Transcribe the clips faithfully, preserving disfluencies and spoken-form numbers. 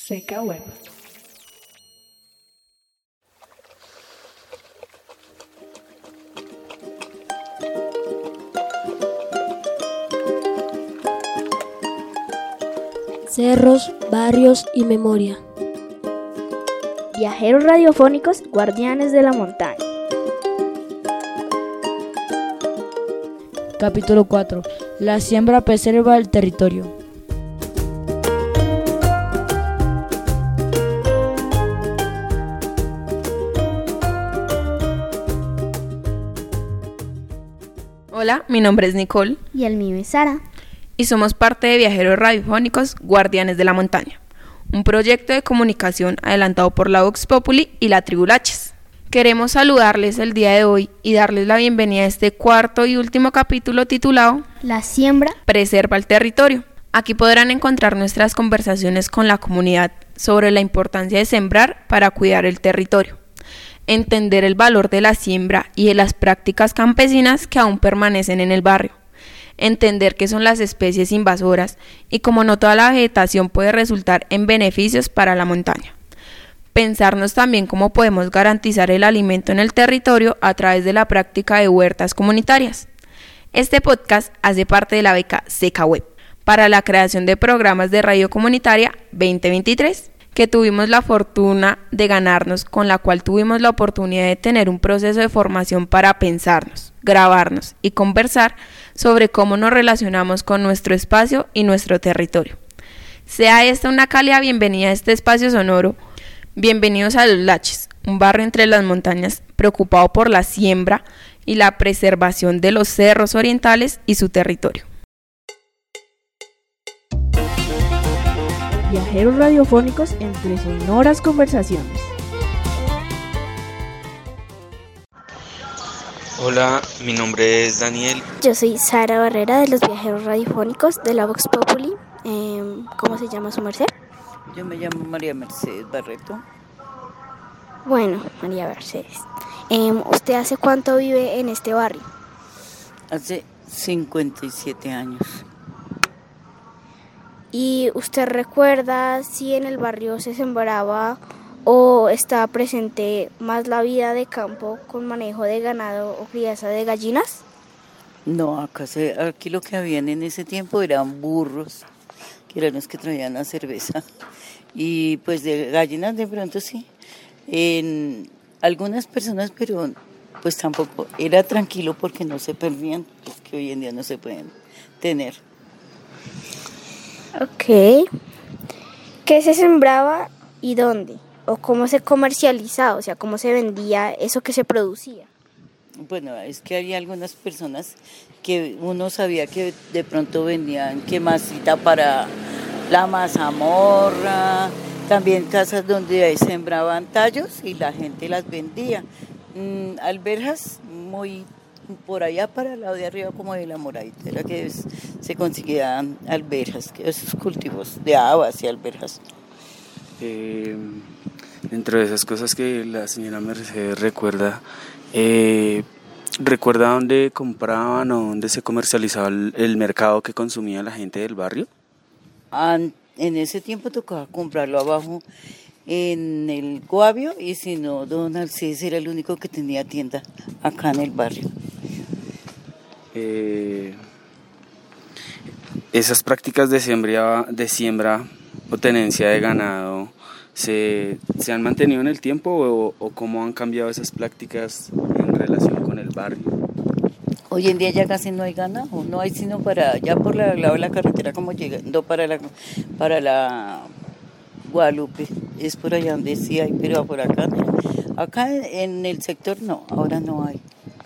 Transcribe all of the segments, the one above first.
Seca Web. Cerros, barrios y memoria. Viajeros radiofónicos, guardianes de la montaña. Capítulo cuatro. La siembra preserva el territorio. Hola, mi nombre es Nicole. Y el mío es Sara. Y somos parte de Viajeros Radiofónicos, Guardianes de la Montaña, un proyecto de comunicación adelantado por la Vox Populi y la Tribu Laches. Queremos saludarles el día de hoy y darles la bienvenida a este cuarto y último capítulo titulado La siembra preserva el territorio. Aquí podrán encontrar nuestras conversaciones con la comunidad sobre la importancia de sembrar para cuidar el territorio, entender el valor de la siembra y de las prácticas campesinas que aún permanecen en el barrio, entender qué son las especies invasoras y cómo no toda la vegetación puede resultar en beneficios para la montaña. Pensarnos también cómo podemos garantizar el alimento en el territorio a través de la práctica de huertas comunitarias. Este podcast hace parte de la beca Seca Web para la creación de programas de radio comunitaria veinte veintitrés, que tuvimos la fortuna de ganarnos, con la cual tuvimos la oportunidad de tener un proceso de formación para pensarnos, grabarnos y conversar sobre cómo nos relacionamos con nuestro espacio y nuestro territorio. Sea esta una cálida bienvenida a este espacio sonoro. Bienvenidos a Los Laches, un barrio entre las montañas preocupado por la siembra y la preservación de los cerros orientales y su territorio. Viajeros radiofónicos entre sonoras conversaciones. Hola, mi nombre es Daniel. Yo soy Sara Barrera de los Viajeros Radiofónicos de la Vox Populi. Eh, ¿Cómo se llama su merced? Yo me llamo María Mercedes Barreto. Bueno, María Mercedes. Eh, ¿Usted hace cuánto vive en este barrio? Hace cincuenta y siete años. ¿Y usted recuerda si en el barrio se sembraba o estaba presente más la vida de campo con manejo de ganado o crianza de gallinas? No, acá se, aquí lo que habían en ese tiempo eran burros, que eran los que traían la cerveza. Y pues de gallinas de pronto sí. En algunas personas, pero pues tampoco era tranquilo porque no se perdían, pues que hoy en día no se pueden tener. Ok. ¿Qué se sembraba y dónde? ¿O cómo se comercializaba? O sea, ¿cómo se vendía eso que se producía? Bueno, es que había algunas personas que uno sabía que de pronto vendían que masita para la mazamorra, también casas donde sembraban tallos y la gente las vendía. Mm, alberjas muy por allá para el lado de arriba como de la Moradita, era que es, se conseguían alberjas, que esos cultivos de habas y alberjas. Eh, dentro de esas cosas que la señora Mercedes recuerda, eh, ¿recuerda dónde compraban o dónde se comercializaba el, el mercado que consumía la gente del barrio? An, en ese tiempo tocaba comprarlo abajo en el Guavio y si no, don Alcides era el único que tenía tienda acá en el barrio. Eh, esas prácticas de siembra, de siembra o tenencia de ganado, ¿se, se han mantenido en el tiempo o, o cómo han cambiado esas prácticas en relación con el barrio? Hoy en día ya casi no hay ganado, no hay sino para allá por el lado de la carretera como llegando para la, para la Guadalupe, es por allá donde sí hay, pero por acá, acá en el sector no, ahora no hay.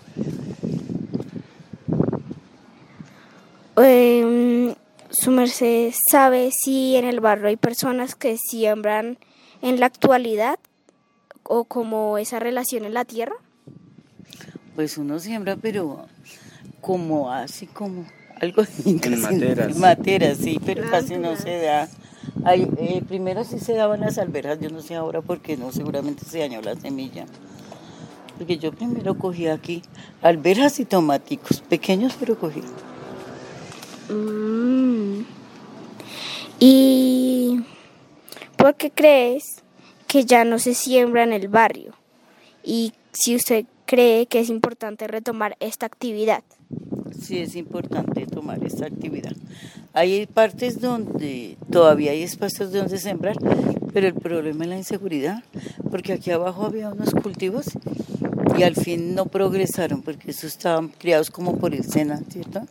Eh, ¿Su merced sabe si en el barrio hay personas que siembran en la actualidad o como esa relación en la tierra? Pues uno siembra, pero como así como algo en materas. En materas, sí, pero casi no se da. Hay, eh, primero sí se daban las alberjas, yo no sé ahora por qué no, seguramente se dañó la semilla. Porque yo primero cogí aquí alberjas y tomáticos, pequeños pero cogí. Mm. ¿Y por ¿por qué crees que ya no se siembra en el barrio? Y si usted cree que es importante retomar esta actividad. Sí, es importante tomar esta actividad. Hay partes donde todavía hay espacios donde sembrar, pero el problema es la inseguridad, porque aquí abajo había unos cultivos y al fin no progresaron, porque esos estaban criados como por el SENA, ¿cierto?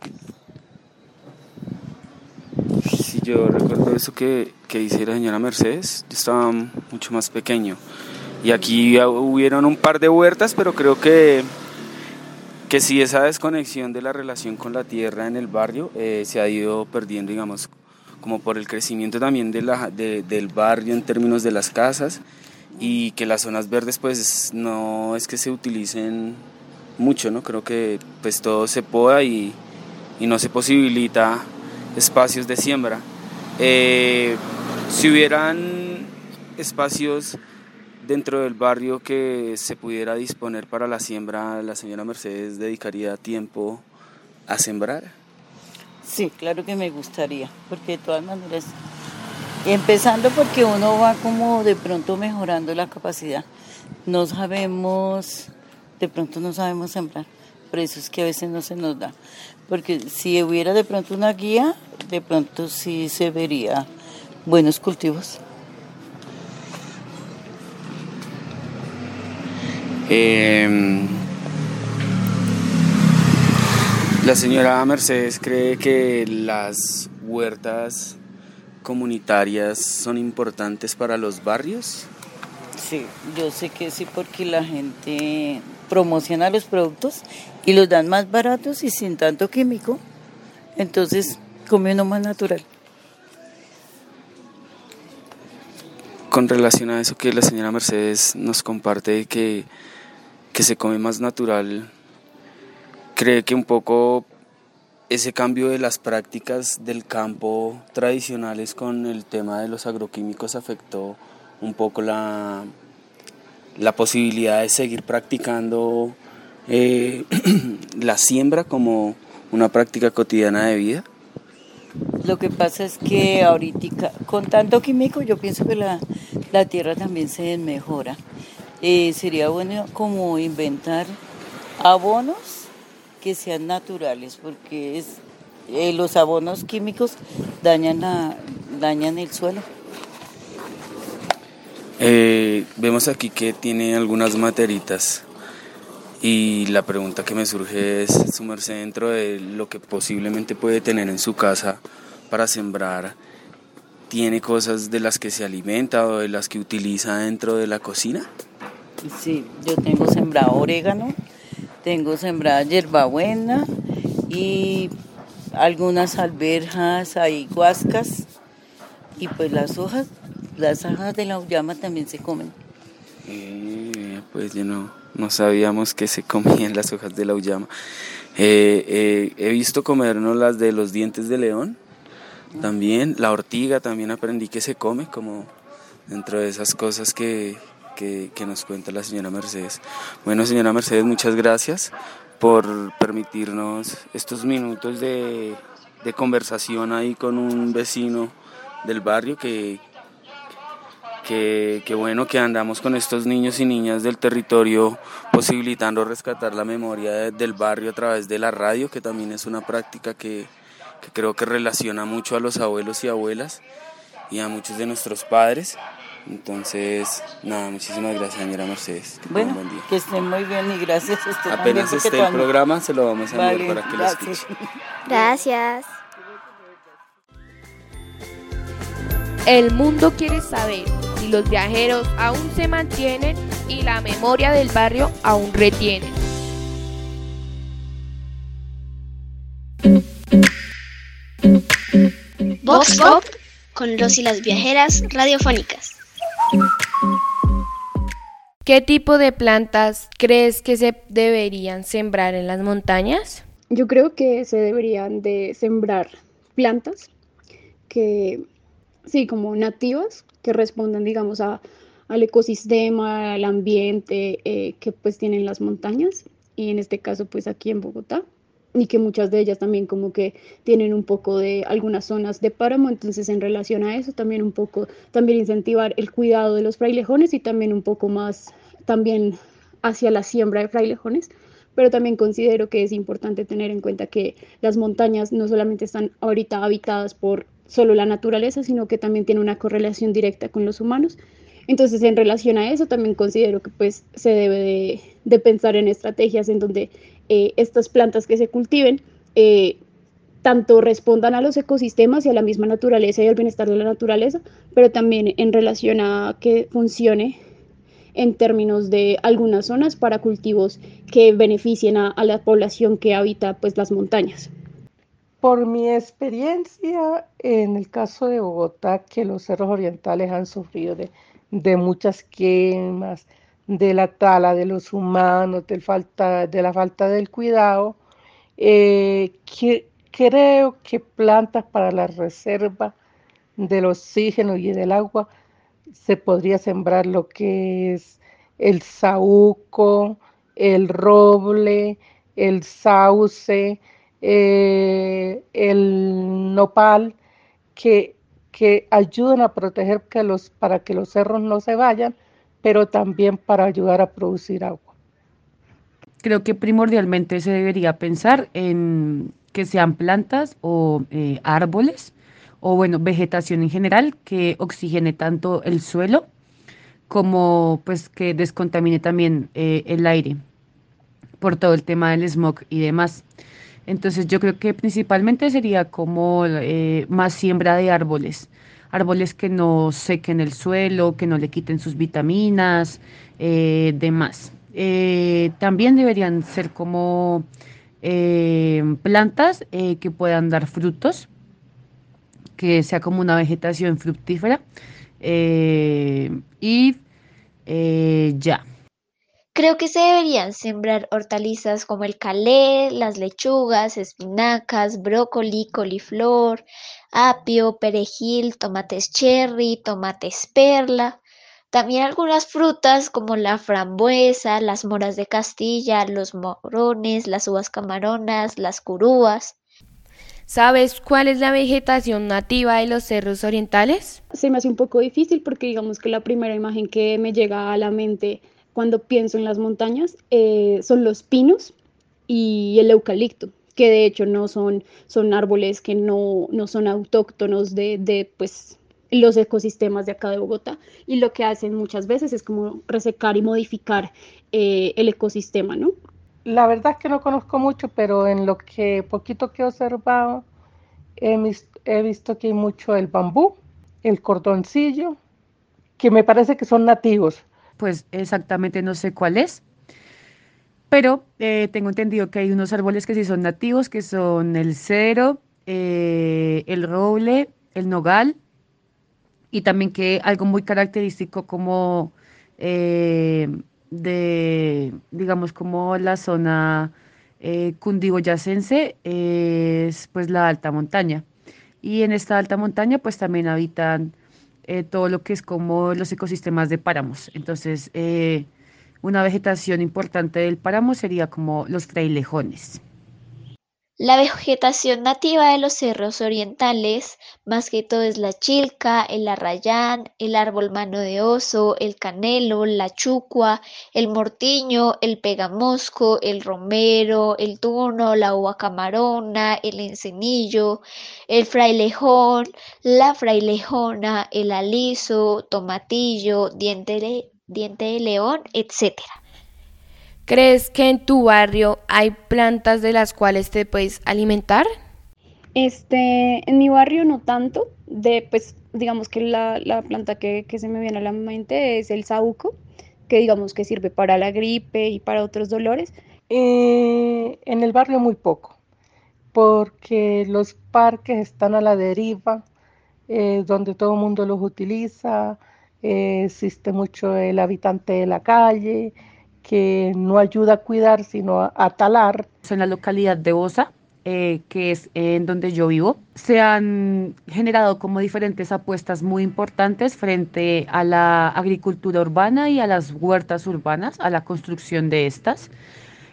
Sí, yo recuerdo eso que, que dice la señora Mercedes. Yo estaba mucho más pequeño y aquí hubieron un par de huertas, pero creo que que si esa desconexión de la relación con la tierra en el barrio eh, se ha ido perdiendo, digamos, como por el crecimiento también de la, de, del barrio en términos de las casas, y que las zonas verdes pues no es que se utilicen mucho, ¿no? Creo que pues todo se poda y, y no se posibilita espacios de siembra. Eh, si hubieran espacios dentro del barrio que se pudiera disponer para la siembra, ¿la señora Mercedes dedicaría tiempo a sembrar? Sí, claro que me gustaría, porque de todas maneras, empezando porque uno va como de pronto mejorando la capacidad, no sabemos, de pronto no sabemos sembrar, por eso es que a veces no se nos da, porque si hubiera de pronto una guía, de pronto sí se vería buenos cultivos. Eh, la señora Mercedes cree que las huertas comunitarias son importantes para los barrios. Sí, yo sé que sí, porque la gente promociona los productos y los dan más baratos y sin tanto químico, entonces come uno más natural. Con relación a eso que la señora Mercedes nos comparte, que que se come más natural, ¿cree que un poco ese cambio de las prácticas del campo tradicionales con el tema de los agroquímicos afectó un poco la, la posibilidad de seguir practicando eh, la siembra como una práctica cotidiana de vida? Lo que pasa es que ahorita con tanto químico yo pienso que la, la tierra también se desmejora. Eh, sería bueno como inventar abonos que sean naturales, porque es, eh, los abonos químicos dañan, la, dañan el suelo. Eh, vemos aquí que tiene algunas materitas y la pregunta que me surge es, su merced, dentro de lo que posiblemente puede tener en su casa para sembrar, ¿tiene cosas de las que se alimenta o de las que utiliza dentro de la cocina? Sí, yo tengo sembrado orégano, tengo sembrada hierbabuena y algunas alberjas, hay guascas, y pues las hojas, las hojas de la auyama también se comen. Eh, pues yo no, no sabíamos que se comían las hojas de la auyama. Eh, eh, he visto comernos las de los dientes de león, también la ortiga, también aprendí que se come, como dentro de esas cosas que... Que, que nos cuenta la señora Mercedes. Bueno, señora Mercedes, muchas gracias por permitirnos estos minutos de, de conversación ahí con un vecino del barrio, que, que, que bueno que andamos con estos niños y niñas del territorio posibilitando rescatar la memoria de, del barrio a través de la radio, que también es una práctica que, que creo que relaciona mucho a los abuelos y abuelas y a muchos de nuestros padres. Entonces, nada, muchísimas gracias, señora Mercedes. Que bueno, buen día. Que estén muy bien y gracias. Usted Apenas también, esté el también... programa, se lo vamos a enviar vale, para que gracias. lo escuche. Gracias. El mundo quiere saber si los viajeros aún se mantienen y la memoria del barrio aún retiene. Vox Pop con los y las viajeras radiofónicas. ¿Qué tipo de plantas crees que se deberían sembrar en las montañas? Yo creo que se deberían de sembrar plantas que, sí, como nativas, que respondan, digamos, a, al ecosistema, al ambiente eh, que pues tienen las montañas, y en este caso pues aquí en Bogotá. y que muchas de ellas también como que tienen un poco de algunas zonas de páramo, entonces en relación a eso también un poco, también incentivar el cuidado de los frailejones y también un poco más también hacia la siembra de frailejones, pero también considero que es importante tener en cuenta que las montañas no solamente están ahorita habitadas por solo la naturaleza, sino que también tiene una correlación directa con los humanos. Entonces, en relación a eso, también considero que pues se debe de, de pensar en estrategias en donde eh, estas plantas que se cultiven eh, tanto respondan a los ecosistemas y a la misma naturaleza y al bienestar de la naturaleza, pero también en relación a que funcione en términos de algunas zonas para cultivos que beneficien a, a la población que habita pues las montañas. Por mi experiencia, en el caso de Bogotá, que los cerros orientales han sufrido de, de muchas quemas, de la tala de los humanos, de, falta, de la falta del cuidado, eh, que, creo que plantas para la reserva del oxígeno y del agua se podría sembrar lo que es el saúco, el roble, el sauce, eh, el nopal, que, que ayudan a proteger que los, para que los cerros no se vayan, pero también para ayudar a producir agua. Creo que primordialmente se debería pensar en que sean plantas o eh, árboles o bueno, vegetación en general que oxigene tanto el suelo como pues que descontamine también eh, el aire por todo el tema del smog y demás. Entonces yo creo que principalmente sería como eh, más siembra de árboles, árboles que no sequen el suelo, que no le quiten sus vitaminas, eh, demás. Eh, también deberían ser como eh, plantas eh, que puedan dar frutos, que sea como una vegetación fructífera eh, y eh, ya. Creo que se deberían sembrar hortalizas como el calé, las lechugas, espinacas, brócoli, coliflor, apio, perejil, tomates cherry, tomates perla. También algunas frutas como la frambuesa, las moras de Castilla, los morones, las uvas camaronas, las curúas. ¿Sabes cuál es la vegetación nativa de los cerros orientales? Se me hace un poco difícil porque digamos que la primera imagen que me llega a la mente cuando pienso en las montañas eh, son los pinos y el eucalipto, que de hecho no son, son árboles que no, no son autóctonos de, de pues, los ecosistemas de acá de Bogotá, y lo que hacen muchas veces es como resecar y modificar eh, el ecosistema, ¿no? La verdad es que no conozco mucho, pero en lo que poquito que he observado, he, he visto que hay mucho el bambú, el cordoncillo, que me parece que son nativos. Pues exactamente no sé cuál es, pero eh, tengo entendido que hay unos árboles que sí son nativos, que son el cedro, eh, el roble, el nogal, y también que algo muy característico como eh, de, digamos, como la zona eh, cundiboyacense es pues la alta montaña. Y en esta alta montaña pues también habitan eh, todo lo que es como los ecosistemas de páramos. Entonces, eh, una vegetación importante del páramo sería como los frailejones. La vegetación nativa de los cerros orientales, más que todo es la chilca, el arrayán, el árbol mano de oso, el canelo, la chucua, el mortiño, el pegamosco, el romero, el tuno, la uva camarona, el encenillo, el frailejón, la frailejona, el aliso, tomatillo, diente de, diente de león, etcétera. ¿Crees que en tu barrio hay plantas de las cuales te puedes alimentar? Este, en mi barrio no tanto, de pues digamos que la, la planta que, que se me viene a la mente es el saúco, que digamos que sirve para la gripe y para otros dolores. Eh, en el barrio muy poco, porque los parques están a la deriva, eh, donde todo el mundo los utiliza, eh, existe mucho el habitante de la calle, que no ayuda a cuidar, sino a, a talar. En la localidad de Osa, eh, que es en donde yo vivo, se han generado como diferentes apuestas muy importantes frente a la agricultura urbana y a las huertas urbanas, a la construcción de estas.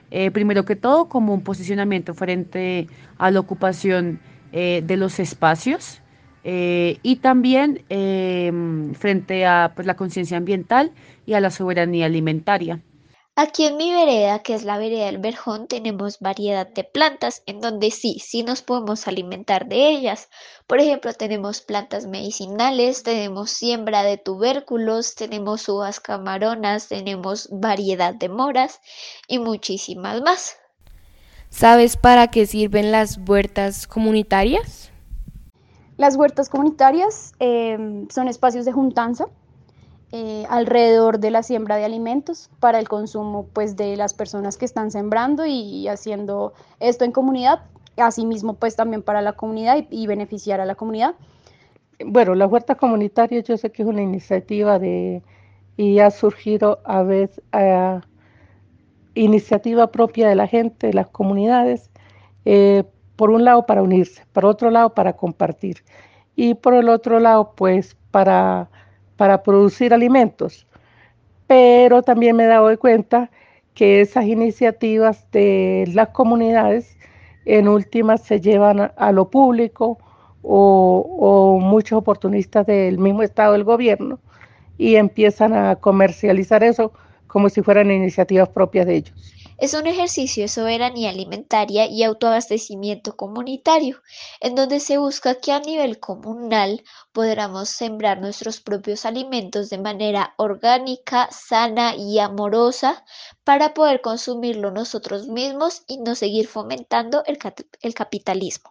Eh, primero que todo, como un posicionamiento frente a la ocupación eh, de los espacios eh, y también eh, frente a pues, la conciencia ambiental y a la soberanía alimentaria. Aquí en mi vereda, que es la vereda del Verjón, tenemos variedad de plantas en donde sí, sí nos podemos alimentar de ellas. Por ejemplo, tenemos plantas medicinales, tenemos siembra de tubérculos, tenemos uvas camaronas, tenemos variedad de moras y muchísimas más. ¿Sabes para qué sirven las huertas comunitarias? Las huertas comunitarias eh, son espacios de juntanza eh, alrededor de la siembra de alimentos para el consumo pues, de las personas que están sembrando y haciendo esto en comunidad, asimismo pues también para la comunidad y, y beneficiar a la comunidad. Bueno, la huerta comunitaria yo sé que es una iniciativa de y ha surgido a veces a iniciativa propia de la gente, de las comunidades, eh, por un lado para unirse, por otro lado para compartir y por el otro lado pues para, para producir alimentos. Pero también me he dado cuenta que esas iniciativas de las comunidades en últimas se llevan a, a lo público o, o muchos oportunistas del mismo estado del gobierno y empiezan a comercializar eso como si fueran iniciativas propias de ellos. Es un ejercicio de soberanía alimentaria y autoabastecimiento comunitario, en donde se busca que a nivel comunal podamos sembrar nuestros propios alimentos de manera orgánica, sana y amorosa para poder consumirlo nosotros mismos y no seguir fomentando el, cap- el capitalismo.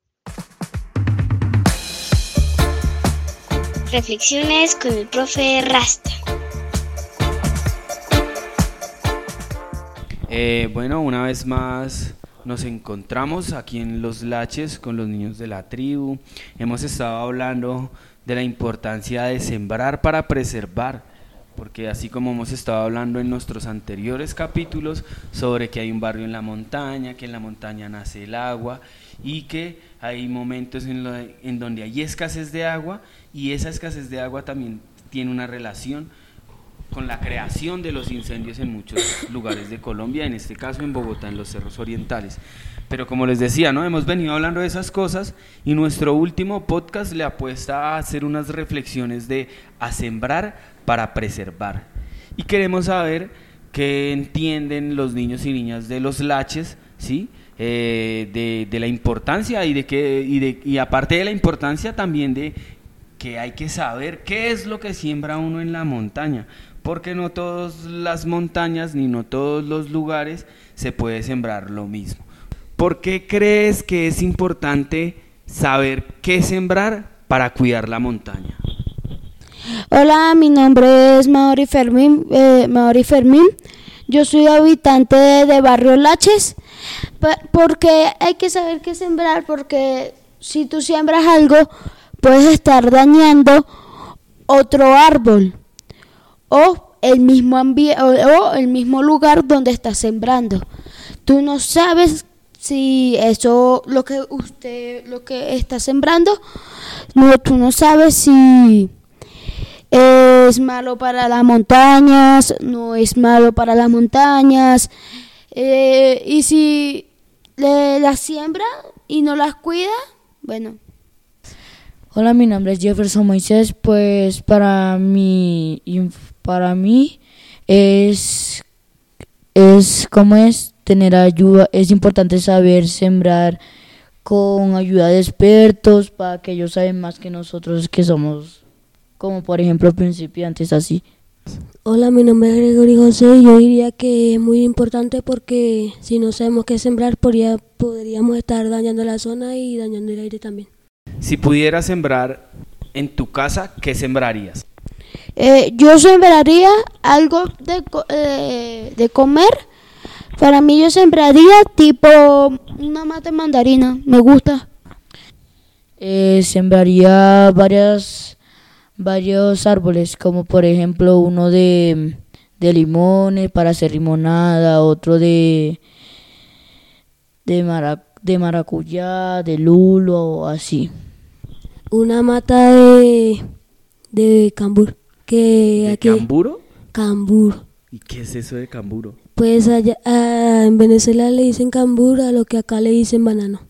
Reflexiones con el profe Rasta. Eh, bueno, una vez más nos encontramos aquí en Los Laches con los niños de la tribu. Hemos estado hablando de la importancia de sembrar para preservar, porque así como hemos estado hablando en nuestros anteriores capítulos sobre que hay un barrio en la montaña, que en la montaña nace el agua y que hay momentos en, lo de, en donde hay escasez de agua y esa escasez de agua también tiene una relación con la creación de los incendios en muchos lugares de Colombia, en este caso en Bogotá, en los cerros orientales. Pero como les decía, ¿no? Hemos venido hablando de esas cosas y nuestro último podcast le apuesta a hacer unas reflexiones de a sembrar para preservar. Y queremos saber qué entienden los niños y niñas de Los Laches, ¿sí? Eh, de, de la importancia y, de que, y, de, y aparte de la importancia también de que hay que saber qué es lo que siembra uno en la montaña, porque no todas las montañas ni no todos los lugares se puede sembrar lo mismo. ¿Por qué crees que es importante saber qué sembrar para cuidar la montaña? Hola, mi nombre es Mauri Fermín, eh, Mauri Fermín. Yo soy habitante de, de Barrio Laches. Porque hay que saber qué sembrar, porque si tú siembras algo, puedes estar dañando otro árbol o el mismo ambi- o, o el mismo lugar donde estás sembrando. Tú no sabes si eso lo que usted lo que está sembrando, no, tú no sabes si es malo para las montañas, no es malo para las montañas, eh, y si le, las siembra y no las cuida, bueno. Hola, mi nombre es Jefferson Moisés. Pues para mí, para mí es, es como es tener ayuda, es importante saber sembrar con ayuda de expertos para que ellos saben más que nosotros que somos, como por ejemplo principiantes así. Hola, mi nombre es Gregorio José. Yo diría que es muy importante porque si no sabemos qué sembrar podría, podríamos estar dañando la zona y dañando el aire también. Si pudieras sembrar en tu casa, ¿qué sembrarías? Eh, yo sembraría algo de, eh, de comer. Para mí yo sembraría tipo una mata de mandarina, me gusta. Eh, sembraría varias, varios árboles, como por ejemplo uno de, de limones para hacer limonada, otro de, de, mara, de maracuyá, de lulo, así. Una mata de, de cambur. Que ¿De aquí, camburo? Cambur. ¿Y qué es eso de camburo? Pues allá ah, en Venezuela le dicen cambur, a lo que acá le dicen banano.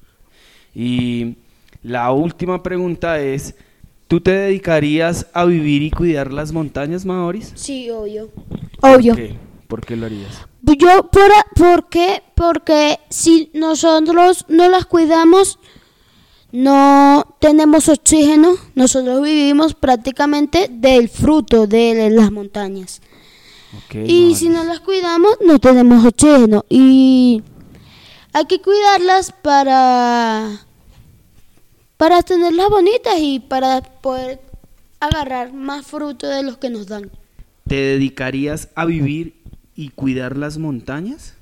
Y la última pregunta es, ¿tú te dedicarías a vivir y cuidar las montañas, Maoris? Sí, obvio. Obvio. ¿Por qué? ¿Por qué lo harías? Yo, por, ¿por qué? Porque si nosotros no las cuidamos, no tenemos oxígeno. Nosotros vivimos prácticamente del fruto de las montañas. Okay, y Maoris, si no las cuidamos, no tenemos oxígeno. Y hay que cuidarlas para, para tenerlas bonitas y para poder agarrar más fruto de los que nos dan. ¿Te dedicarías a vivir y cuidar las montañas?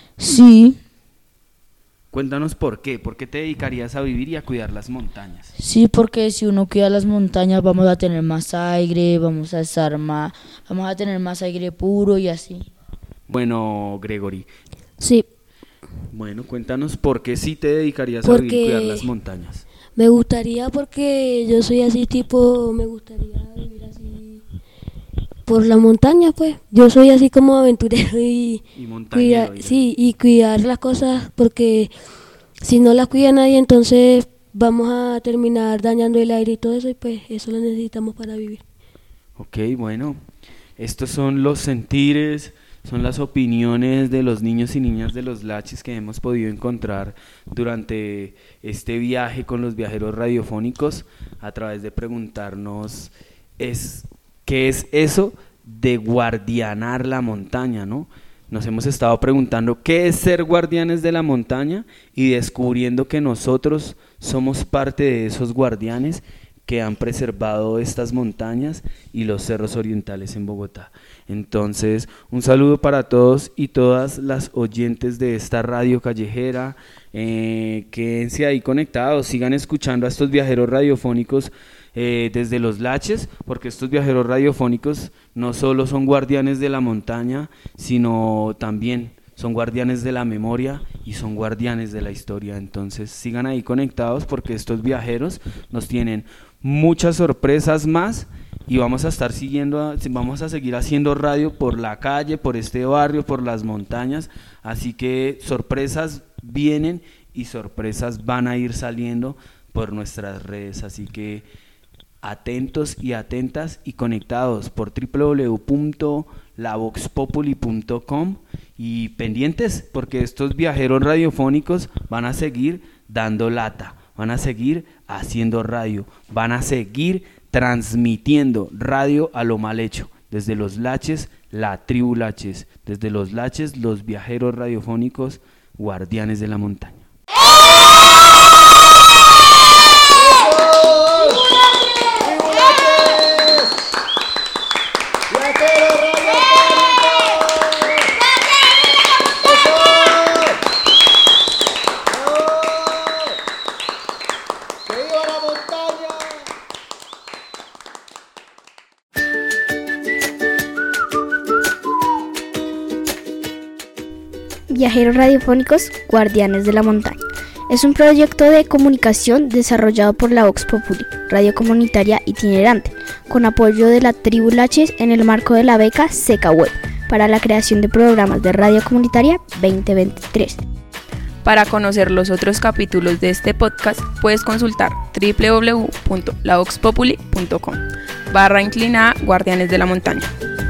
Sí. Cuéntanos por qué, ¿por qué te dedicarías a vivir y a cuidar las montañas? Sí, porque si uno cuida las montañas vamos a tener más aire, vamos a estar más, vamos a tener más aire puro y así. Bueno, Gregory. Sí. Bueno, cuéntanos por qué sí te dedicarías porque a vivir y cuidar las montañas. Me gustaría porque yo soy así tipo, me gustaría vivir así por la montaña, pues. Yo soy así como aventurero y, y montañero. Cuidar, sí, y cuidar las cosas porque si no las cuida nadie, entonces vamos a terminar dañando el aire y todo eso, y pues eso lo necesitamos para vivir. Ok, bueno, estos son los sentires, son las opiniones de los niños y niñas de los Laches que hemos podido encontrar durante este viaje con los viajeros radiofónicos a través de preguntarnos es, ¿qué es eso de guardianar la montaña, no? Nos hemos estado preguntando qué es ser guardianes de la montaña y descubriendo que nosotros somos parte de esos guardianes que han preservado estas montañas y los cerros orientales en Bogotá. Entonces, un saludo para todos y todas las oyentes de esta radio callejera. Eh, quédense ahí conectados, sigan escuchando a estos viajeros radiofónicos eh, desde los Laches, porque estos viajeros radiofónicos no solo son guardianes de la montaña, sino también son guardianes de la memoria y son guardianes de la historia. Entonces sigan ahí conectados porque estos viajeros nos tienen muchas sorpresas más y vamos a estar siguiendo, vamos a seguir haciendo radio por la calle, por este barrio, por las montañas, así que sorpresas vienen y sorpresas van a ir saliendo por nuestras redes, así que atentos y atentas y conectados por doble u doble u doble u punto la vox populi punto com y pendientes porque estos viajeros radiofónicos van a seguir dando lata, van a seguir haciendo radio, van a seguir transmitiendo radio a lo mal hecho. Desde los Laches, la tribu Laches, desde los Laches, los viajeros radiofónicos, guardianes de la montaña. Viajeros radiofónicos, guardianes de la montaña. Es un proyecto de comunicación desarrollado por la Vox Populi, radio comunitaria itinerante, con apoyo de la tribu Laches en el marco de la beca Seca Web para la creación de programas de radio comunitaria veinte veintitrés. Para conocer los otros capítulos de este podcast, puedes consultar doble u doble u doble u punto la vox populi punto com barra inclinada Guardianes de la Montaña.